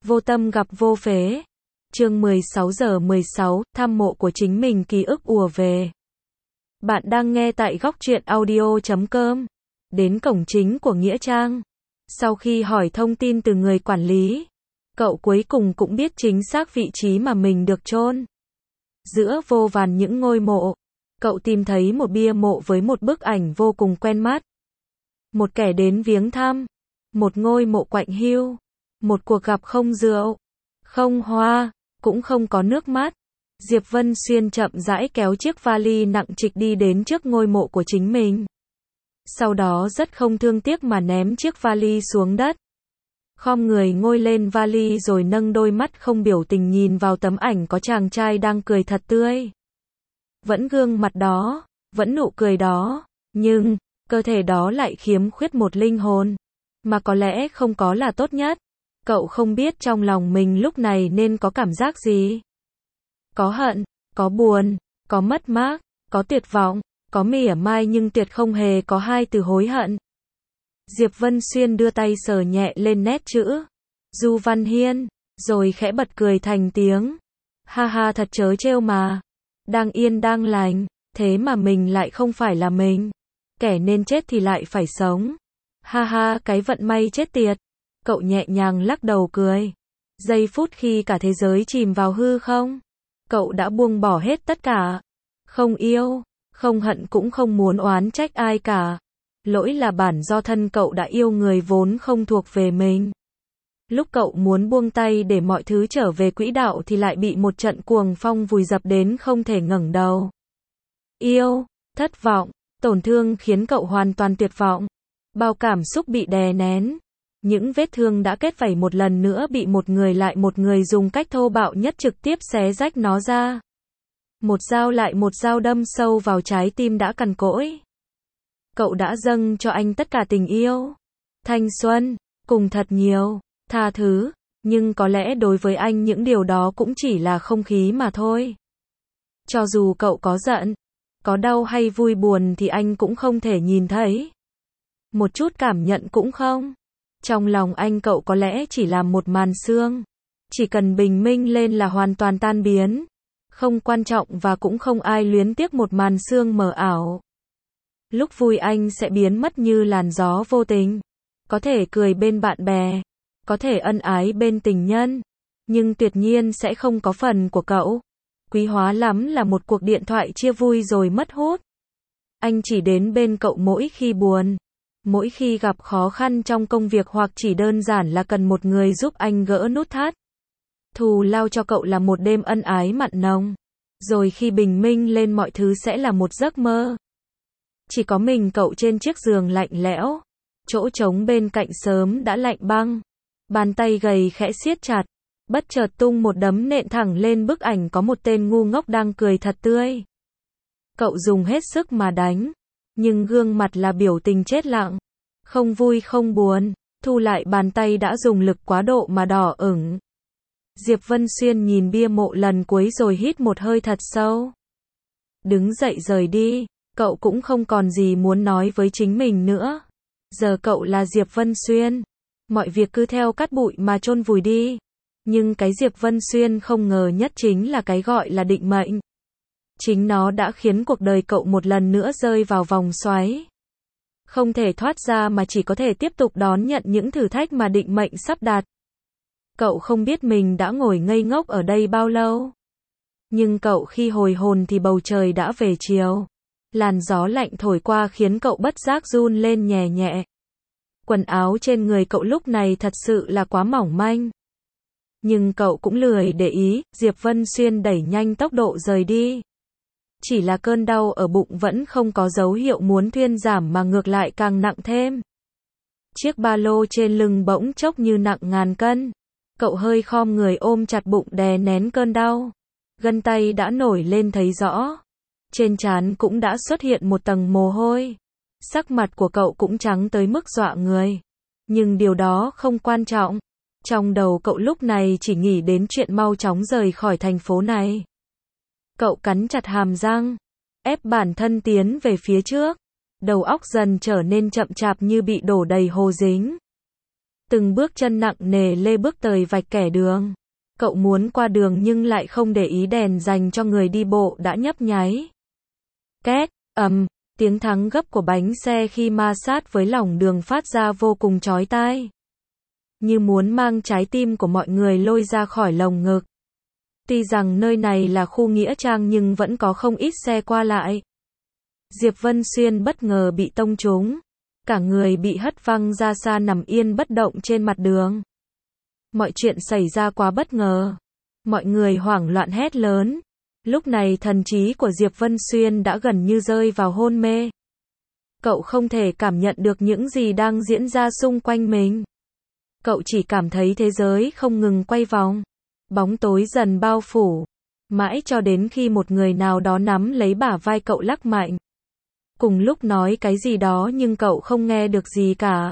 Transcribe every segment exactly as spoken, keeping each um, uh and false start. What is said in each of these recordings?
Vô tâm gặp vô phế. Chương mười sáu giờ mười sáu, thăm mộ của chính mình ký ức ùa về. Bạn đang nghe tại góc truyện audio chấm com. Đến cổng chính của nghĩa trang. Sau khi hỏi thông tin từ người quản lý, cậu cuối cùng cũng biết chính xác vị trí mà mình được chôn. Giữa vô vàn những ngôi mộ, cậu tìm thấy một bia mộ với một bức ảnh vô cùng quen mắt. Một kẻ đến viếng thăm, một ngôi mộ quạnh hiu, một cuộc gặp không rượu, không hoa, cũng không có nước mắt. Diệp Vân Xuyên chậm rãi kéo chiếc vali nặng trịch đi đến trước ngôi mộ của chính mình. Sau đó rất không thương tiếc mà ném chiếc vali xuống đất. Khom người ngồi lên vali rồi nâng đôi mắt không biểu tình nhìn vào tấm ảnh có chàng trai đang cười thật tươi. Vẫn gương mặt đó, vẫn nụ cười đó, nhưng, cơ thể đó lại khiếm khuyết một linh hồn. Mà có lẽ không có là tốt nhất. Cậu không biết trong lòng mình lúc này nên có cảm giác gì. Có hận, có buồn, có mất mát, có tuyệt vọng, có mỉa mai nhưng tuyệt không hề có hai từ hối hận. Diệp Vân Xuyên đưa tay sờ nhẹ lên nét chữ Du Văn Hiên, rồi khẽ bật cười thành tiếng. Ha ha, thật chớ trêu mà. Đang yên đang lành, thế mà mình lại không phải là mình. Kẻ nên chết thì lại phải sống. Ha ha, cái vận may chết tiệt. Cậu nhẹ nhàng lắc đầu cười. Giây phút khi cả thế giới chìm vào hư không, cậu đã buông bỏ hết tất cả. Không yêu, không hận cũng không muốn oán trách ai cả. Lỗi là bản do thân cậu đã yêu người vốn không thuộc về mình. Lúc cậu muốn buông tay để mọi thứ trở về quỹ đạo thì lại bị một trận cuồng phong vùi dập đến không thể ngẩng đầu. Yêu, thất vọng, tổn thương khiến cậu hoàn toàn tuyệt vọng. Bao cảm xúc bị đè nén. Những vết thương đã kết vảy một lần nữa bị một người lại một người dùng cách thô bạo nhất trực tiếp xé rách nó ra. Một dao lại một dao đâm sâu vào trái tim đã cằn cỗi. Cậu đã dâng cho anh tất cả tình yêu, thanh xuân, cùng thật nhiều, tha thứ, nhưng có lẽ đối với anh những điều đó cũng chỉ là không khí mà thôi. Cho dù cậu có giận, có đau hay vui buồn thì anh cũng không thể nhìn thấy. Một chút cảm nhận cũng không. Trong lòng anh cậu có lẽ chỉ là một màn sương. Chỉ cần bình minh lên là hoàn toàn tan biến. Không quan trọng và cũng không ai luyến tiếc một màn sương mờ ảo. Lúc vui anh sẽ biến mất như làn gió vô tình. Có thể cười bên bạn bè, có thể ân ái bên tình nhân, nhưng tuyệt nhiên sẽ không có phần của cậu. Quý hóa lắm là một cuộc điện thoại chia vui rồi mất hút. Anh chỉ đến bên cậu mỗi khi buồn, mỗi khi gặp khó khăn trong công việc hoặc chỉ đơn giản là cần một người giúp anh gỡ nút thắt. Thù lao cho cậu là một đêm ân ái mặn nồng. Rồi khi bình minh lên mọi thứ sẽ là một giấc mơ. Chỉ có mình cậu trên chiếc giường lạnh lẽo. Chỗ trống bên cạnh sớm đã lạnh băng. Bàn tay gầy khẽ siết chặt. Bất chợt tung một đấm nện thẳng lên bức ảnh có một tên ngu ngốc đang cười thật tươi. Cậu dùng hết sức mà đánh. Nhưng gương mặt là biểu tình chết lặng. Không vui không buồn. Thu lại bàn tay đã dùng lực quá độ mà đỏ ửng. Diệp Vân Xuyên nhìn bia mộ lần cuối rồi hít một hơi thật sâu. Đứng dậy rời đi. Cậu cũng không còn gì muốn nói với chính mình nữa. Giờ cậu là Diệp Vân Xuyên. Mọi việc cứ theo cát bụi mà chôn vùi đi. Nhưng cái Diệp Vân Xuyên không ngờ nhất chính là cái gọi là định mệnh. Chính nó đã khiến cuộc đời cậu một lần nữa rơi vào vòng xoáy. Không thể thoát ra mà chỉ có thể tiếp tục đón nhận những thử thách mà định mệnh sắp đặt. Cậu không biết mình đã ngồi ngây ngốc ở đây bao lâu. Nhưng cậu khi hồi hồn thì bầu trời đã về chiều. Làn gió lạnh thổi qua khiến cậu bất giác run lên nhẹ nhẹ. Quần áo trên người cậu lúc này thật sự là quá mỏng manh. Nhưng cậu cũng lười để ý, Diệp Vân Xuyên đẩy nhanh tốc độ rời đi. Chỉ là cơn đau ở bụng vẫn không có dấu hiệu muốn thuyên giảm mà ngược lại càng nặng thêm. Chiếc ba lô trên lưng bỗng chốc như nặng ngàn cân. Cậu hơi khom người ôm chặt bụng đè nén cơn đau. Gân tay đã nổi lên thấy rõ. Trên trán cũng đã xuất hiện một tầng mồ hôi. Sắc mặt của cậu cũng trắng tới mức dọa người. Nhưng điều đó không quan trọng. Trong đầu cậu lúc này chỉ nghĩ đến chuyện mau chóng rời khỏi thành phố này. Cậu cắn chặt hàm răng, ép bản thân tiến về phía trước. Đầu óc dần trở nên chậm chạp như bị đổ đầy hồ dính. Từng bước chân nặng nề lê bước tới vạch kẻ đường. Cậu muốn qua đường nhưng lại không để ý đèn dành cho người đi bộ đã nhấp nháy. Két, ầm, tiếng thắng gấp của bánh xe khi ma sát với lòng đường phát ra vô cùng chói tai. Như muốn mang trái tim của mọi người lôi ra khỏi lồng ngực. Tuy rằng nơi này là khu nghĩa trang nhưng vẫn có không ít xe qua lại. Diệp Vân Xuyên bất ngờ bị tông trúng. Cả người bị hất văng ra xa nằm yên bất động trên mặt đường. Mọi chuyện xảy ra quá bất ngờ. Mọi người hoảng loạn hét lớn. Lúc này thần trí của Diệp Vân Xuyên đã gần như rơi vào hôn mê. Cậu không thể cảm nhận được những gì đang diễn ra xung quanh mình. Cậu chỉ cảm thấy thế giới không ngừng quay vòng. Bóng tối dần bao phủ. Mãi cho đến khi một người nào đó nắm lấy bả vai cậu lắc mạnh. Cùng lúc nói cái gì đó nhưng cậu không nghe được gì cả.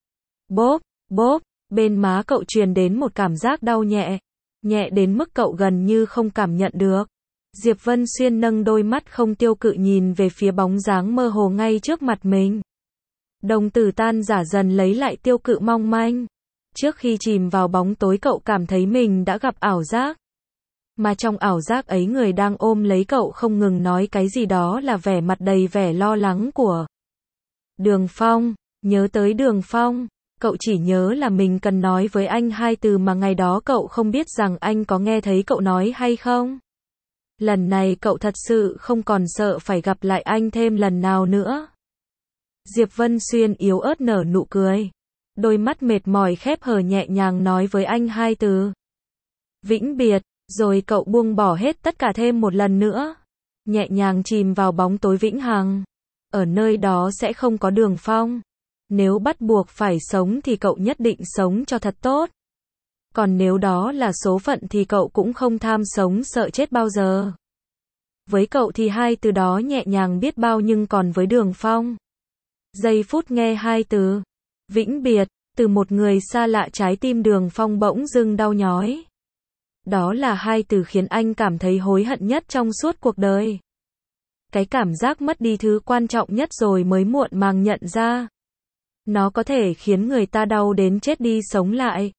Bốp, bốp, bên má cậu truyền đến một cảm giác đau nhẹ. Nhẹ đến mức cậu gần như không cảm nhận được. Diệp Vân Xuyên nâng đôi mắt không tiêu cự nhìn về phía bóng dáng mơ hồ ngay trước mặt mình. Đồng tử tan giả dần lấy lại tiêu cự mong manh. Trước khi chìm vào bóng tối cậu cảm thấy mình đã gặp ảo giác. Mà trong ảo giác ấy người đang ôm lấy cậu không ngừng nói cái gì đó là vẻ mặt đầy vẻ lo lắng của Đường Phong. Nhớ tới Đường Phong, cậu chỉ nhớ là mình cần nói với anh hai từ mà ngày đó cậu không biết rằng anh có nghe thấy cậu nói hay không. Lần này cậu thật sự không còn sợ phải gặp lại anh thêm lần nào nữa. Diệp Vân Xuyên yếu ớt nở nụ cười. Đôi mắt mệt mỏi khép hờ nhẹ nhàng nói với anh hai từ. Vĩnh biệt, rồi cậu buông bỏ hết tất cả thêm một lần nữa. Nhẹ nhàng chìm vào bóng tối vĩnh hằng. Ở nơi đó sẽ không có Đường Phong. Nếu bắt buộc phải sống thì cậu nhất định sống cho thật tốt. Còn nếu đó là số phận thì cậu cũng không tham sống sợ chết bao giờ. Với cậu thì hai từ đó nhẹ nhàng biết bao nhưng còn với Đường Phong. Giây phút nghe hai từ vĩnh biệt, từ một người xa lạ trái tim Đường Phong bỗng dưng đau nhói. Đó là hai từ khiến anh cảm thấy hối hận nhất trong suốt cuộc đời. Cái cảm giác mất đi thứ quan trọng nhất rồi mới muộn màng nhận ra. Nó có thể khiến người ta đau đến chết đi sống lại.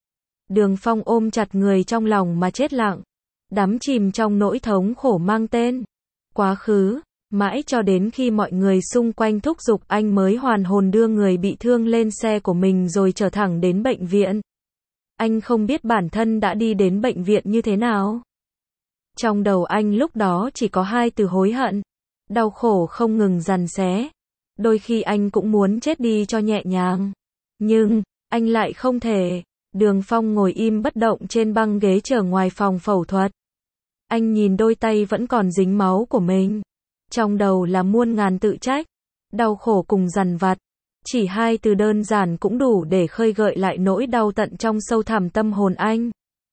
Đường Phong ôm chặt người trong lòng mà chết lặng. Đắm chìm trong nỗi thống khổ mang tên quá khứ. Mãi cho đến khi mọi người xung quanh thúc giục anh mới hoàn hồn đưa người bị thương lên xe của mình rồi trở thẳng đến bệnh viện. Anh không biết bản thân đã đi đến bệnh viện như thế nào. Trong đầu anh lúc đó chỉ có hai từ hối hận. Đau khổ không ngừng giằng xé. Đôi khi anh cũng muốn chết đi cho nhẹ nhàng. Nhưng, anh lại không thể. Đường Phong ngồi im bất động trên băng ghế chờ ngoài phòng phẫu thuật. Anh nhìn đôi tay vẫn còn dính máu của mình. Trong đầu là muôn ngàn tự trách. Đau khổ cùng dằn vặt. Chỉ hai từ đơn giản cũng đủ để khơi gợi lại nỗi đau tận trong sâu thẳm tâm hồn anh.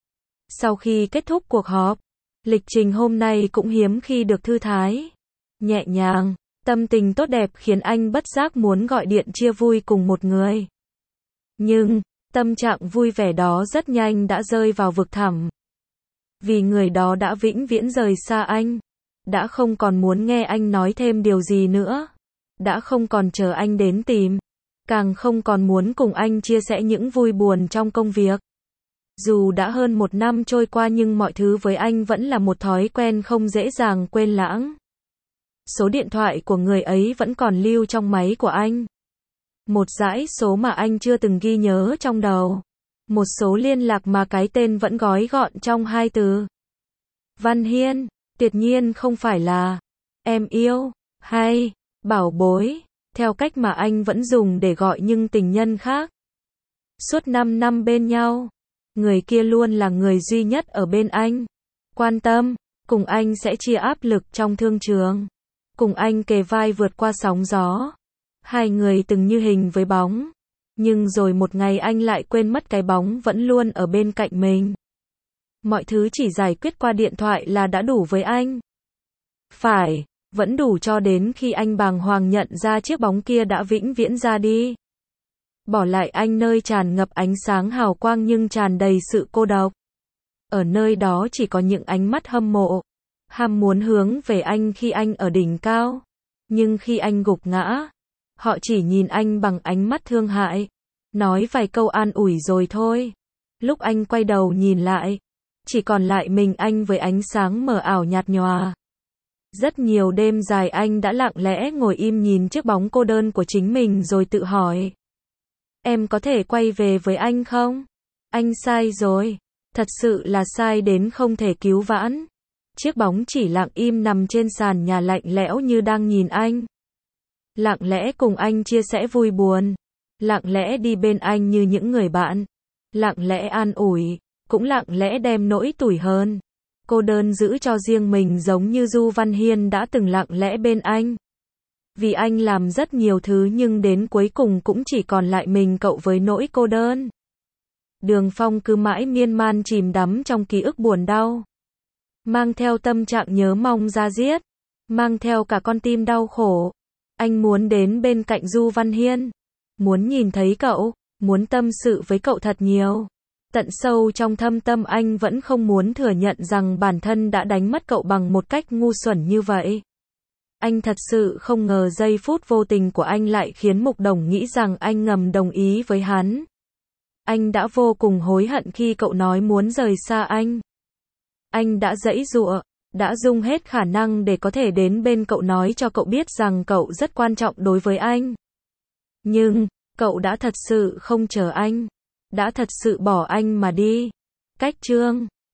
Sau khi kết thúc cuộc họp, lịch trình hôm nay cũng hiếm khi được thư thái. Nhẹ nhàng, tâm tình tốt đẹp khiến anh bất giác muốn gọi điện chia vui cùng một người. Nhưng, tâm trạng vui vẻ đó rất nhanh đã rơi vào vực thẳm. Vì người đó đã vĩnh viễn rời xa anh. Đã không còn muốn nghe anh nói thêm điều gì nữa. Đã không còn chờ anh đến tìm. Càng không còn muốn cùng anh chia sẻ những vui buồn trong công việc. Dù đã hơn một năm trôi qua nhưng mọi thứ với anh vẫn là một thói quen không dễ dàng quên lãng. Số điện thoại của người ấy vẫn còn lưu trong máy của anh. Một dãy số mà anh chưa từng ghi nhớ trong đầu. Một số liên lạc mà cái tên vẫn gói gọn trong hai từ. Văn Hiên, tuyệt nhiên không phải là em yêu, hay bảo bối, theo cách mà anh vẫn dùng để gọi những tình nhân khác. Suốt năm năm bên nhau, người kia luôn là người duy nhất ở bên anh. Quan tâm, cùng anh sẽ chia áp lực trong thương trường. Cùng anh kề vai vượt qua sóng gió. Hai người từng như hình với bóng. Nhưng rồi một ngày anh lại quên mất cái bóng vẫn luôn ở bên cạnh mình. Mọi thứ chỉ giải quyết qua điện thoại là đã đủ với anh. Phải, vẫn đủ cho đến khi anh bàng hoàng nhận ra chiếc bóng kia đã vĩnh viễn ra đi. Bỏ lại anh nơi tràn ngập ánh sáng hào quang nhưng tràn đầy sự cô độc. Ở nơi đó chỉ có những ánh mắt hâm mộ. Ham muốn hướng về anh khi anh ở đỉnh cao. Nhưng khi anh gục ngã, họ chỉ nhìn anh bằng ánh mắt thương hại. nói vài câu an ủi rồi thôi. Lúc anh quay đầu nhìn lại, chỉ còn lại mình anh với ánh sáng mờ ảo nhạt nhòa. Rất nhiều đêm dài anh đã lặng lẽ ngồi im nhìn chiếc bóng cô đơn của chính mình rồi tự hỏi. Em có thể quay về với anh không? Anh sai rồi. Thật sự là sai đến không thể cứu vãn. Chiếc bóng chỉ lặng im nằm trên sàn nhà lạnh lẽo như đang nhìn anh. Lặng lẽ cùng anh chia sẻ vui buồn. Lặng lẽ đi bên anh như những người bạn. Lặng lẽ an ủi, cũng lặng lẽ đem nỗi tủi hờn, cô đơn giữ cho riêng mình giống như Du Văn Hiên đã từng lặng lẽ bên anh. Vì anh làm rất nhiều thứ nhưng đến cuối cùng cũng chỉ còn lại mình cậu với nỗi cô đơn. Đường Phong cứ mãi miên man chìm đắm trong ký ức buồn đau. Mang theo tâm trạng nhớ mong da diết. Mang theo cả con tim đau khổ. Anh muốn đến bên cạnh Du Văn Hiên. Muốn nhìn thấy cậu. Muốn tâm sự với cậu thật nhiều. Tận sâu trong thâm tâm anh vẫn không muốn thừa nhận rằng bản thân đã đánh mất cậu bằng một cách ngu xuẩn như vậy. Anh thật sự không ngờ giây phút vô tình của anh lại khiến Mục Đồng nghĩ rằng anh ngầm đồng ý với hắn. Anh đã vô cùng hối hận khi cậu nói muốn rời xa anh. Anh đã giãy giụa, đã dùng hết khả năng để có thể đến bên cậu nói cho cậu biết rằng cậu rất quan trọng đối với anh. Nhưng, cậu đã thật sự không chờ anh. Đã thật sự bỏ anh mà đi. Cách chương